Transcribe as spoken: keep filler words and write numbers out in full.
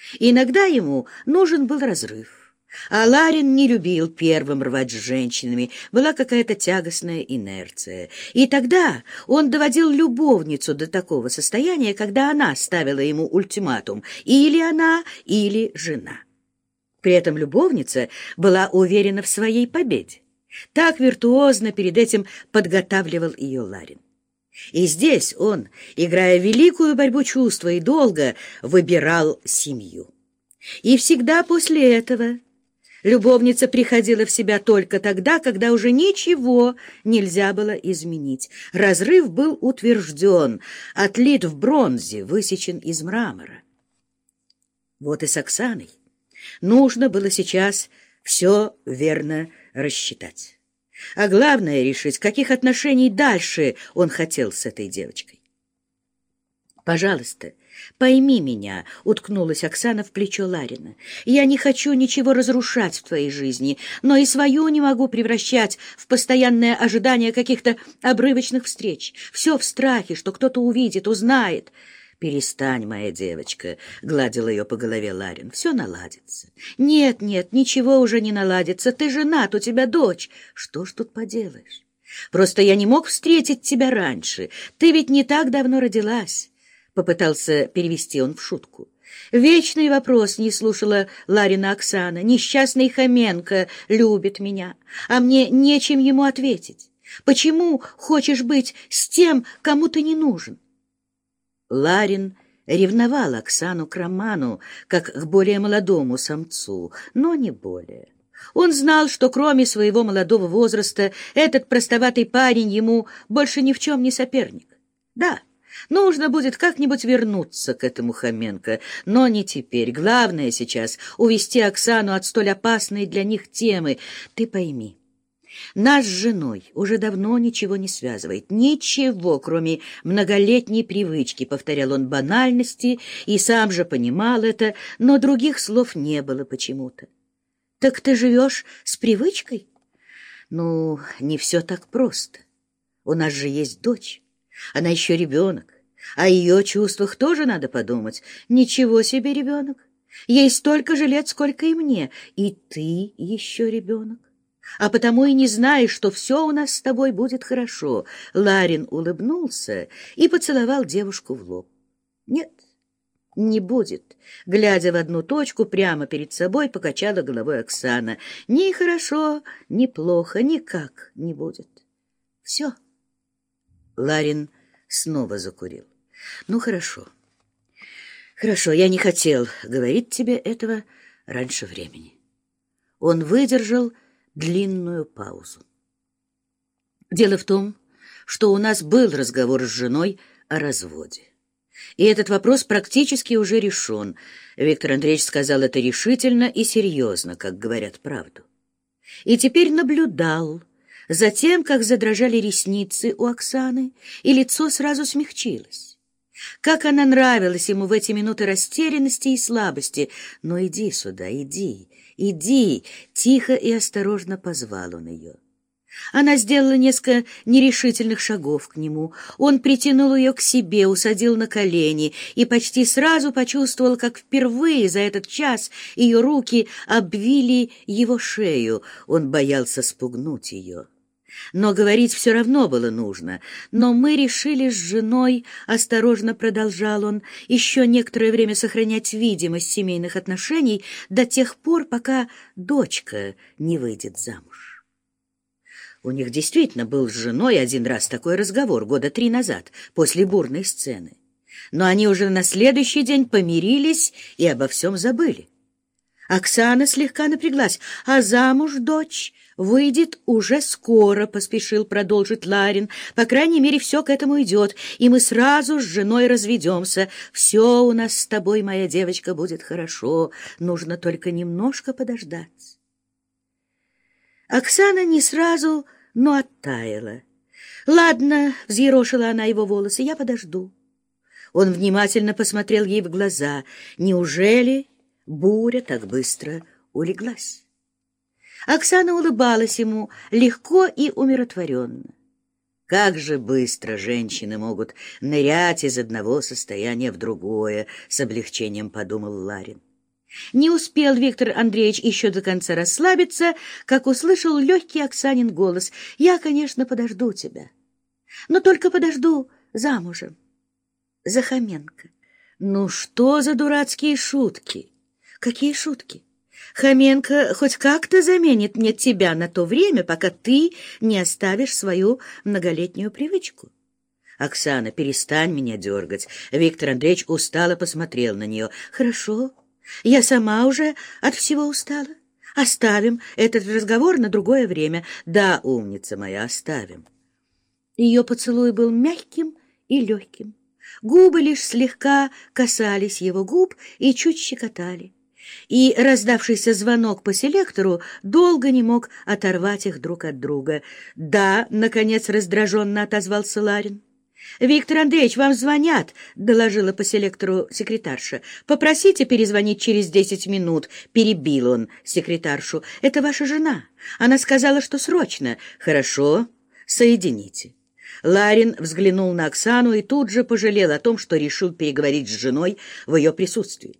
Иногда ему нужен был разрыв. А Ларин не любил первым рвать с женщинами, была какая-то тягостная инерция. И тогда он доводил любовницу до такого состояния, когда она ставила ему ультиматум: или она, или жена. При этом любовница была уверена в своей победе. Так виртуозно перед этим подготавливал ее Ларин. И здесь он, играя великую борьбу чувства и долга, выбирал семью. И всегда после этого любовница приходила в себя только тогда, когда уже ничего нельзя было изменить. Разрыв был утвержден, отлит в бронзе, высечен из мрамора. Вот и с Оксаной нужно было сейчас все верно рассчитать. А главное — решить, каких отношений дальше он хотел с этой девочкой. «Пожалуйста, пойми меня», — уткнулась Оксана в плечо Ларина. «Я не хочу ничего разрушать в твоей жизни, но и свою не могу превращать в постоянное ожидание каких-то обрывочных встреч. Все в страхе, что кто-то увидит, узнает». «Перестань, моя девочка», — гладил ее по голове Ларин, — «все наладится». «Нет, нет, ничего уже не наладится. Ты женат, у тебя дочь. Что ж тут поделаешь? Просто я не мог встретить тебя раньше. Ты ведь не так давно родилась». Попытался перевести он в шутку. «Вечный вопрос», — не слушала Ларина Оксана. «Несчастный Хоменко любит меня, а мне нечем ему ответить. Почему хочешь быть с тем, кому ты не нужен?» Ларин ревновал Оксану к Роману, как к более молодому самцу, но не более. Он знал, что кроме своего молодого возраста этот простоватый парень ему больше ни в чем не соперник. Да, нужно будет как-нибудь вернуться к этому Хоменко, но не теперь. Главное сейчас — увести Оксану от столь опасной для них темы. Ты пойми, нас с женой уже давно ничего не связывает. Ничего, кроме многолетней привычки, — повторял он банальности, и сам же понимал это, но других слов не было почему-то. Так ты живешь с привычкой? Ну, не все так просто. У нас же есть дочь. Она еще ребенок. О ее чувствах тоже надо подумать. Ничего себе ребенок. Ей столько же лет, сколько и мне. И ты еще ребенок. А потому и не знаешь, что все у нас с тобой будет хорошо. Ларин улыбнулся и поцеловал девушку в лоб. Нет, не будет. Глядя в одну точку, прямо перед собой покачала головой Оксана. Ни хорошо, ни плохо, никак не будет. Все. Ларин снова закурил. Ну, хорошо. Хорошо, я не хотел говорить тебе этого раньше времени. Он выдержал длинную паузу. Дело в том, что у нас был разговор с женой о разводе. И этот вопрос практически уже решен. Виктор Андреевич сказал это решительно и серьезно, как говорят правду. И теперь наблюдал за тем, как задрожали ресницы у Оксаны, и лицо сразу смягчилось. Как она нравилась ему в эти минуты растерянности и слабости. «Ну, иди сюда, иди, иди!» Тихо и осторожно позвал он ее. Она сделала несколько нерешительных шагов к нему. Он притянул ее к себе, усадил на колени и почти сразу почувствовал, как впервые за этот час ее руки обвили его шею. Он боялся спугнуть ее. Но говорить все равно было нужно. Но мы решили с женой, осторожно продолжал он, еще некоторое время сохранять видимость семейных отношений до тех пор, пока дочка не выйдет замуж. У них действительно был с женой один раз такой разговор года три назад, после бурной сцены. Но они уже на следующий день помирились и обо всем забыли. Оксана слегка напряглась. «А замуж дочь выйдет уже скоро», — поспешил продолжить Ларин. «По крайней мере, все к этому идет, и мы сразу с женой разведемся. Все у нас с тобой, моя девочка, будет хорошо. Нужно только немножко подождать». Оксана не сразу, но оттаяла. «Ладно», — взъерошила она его волосы, — «я подожду». Он внимательно посмотрел ей в глаза. «Неужели буря так быстро улеглась?» Оксана улыбалась ему легко и умиротворенно. Как же быстро женщины могут нырять из одного состояния в другое, с облегчением подумал Ларин. Не успел Виктор Андреевич еще до конца расслабиться, как услышал легкий Оксанин голос. «Я, конечно, подожду тебя, но только подожду замужем за Хоменко». «Ну что за дурацкие шутки?» «Какие шутки? Хоменко хоть как-то заменит мне тебя на то время, пока ты не оставишь свою многолетнюю привычку». «Оксана, перестань меня дергать». Виктор Андреевич устало посмотрел на нее. «Хорошо, я сама уже от всего устала. Оставим этот разговор на другое время». «Да, умница моя, оставим». Ее поцелуй был мягким и легким. Губы лишь слегка касались его губ и чуть щекотали. И раздавшийся звонок по селектору долго не мог оторвать их друг от друга. «Да», — наконец раздраженно отозвался Ларин. «Виктор Андреевич, вам звонят», — доложила по селектору секретарша. «Попросите перезвонить через десять минут», — перебил он секретаршу. «Это ваша жена. Она сказала, что срочно». «Хорошо, соедините». Ларин взглянул на Оксану и тут же пожалел о том, что решил переговорить с женой в ее присутствии.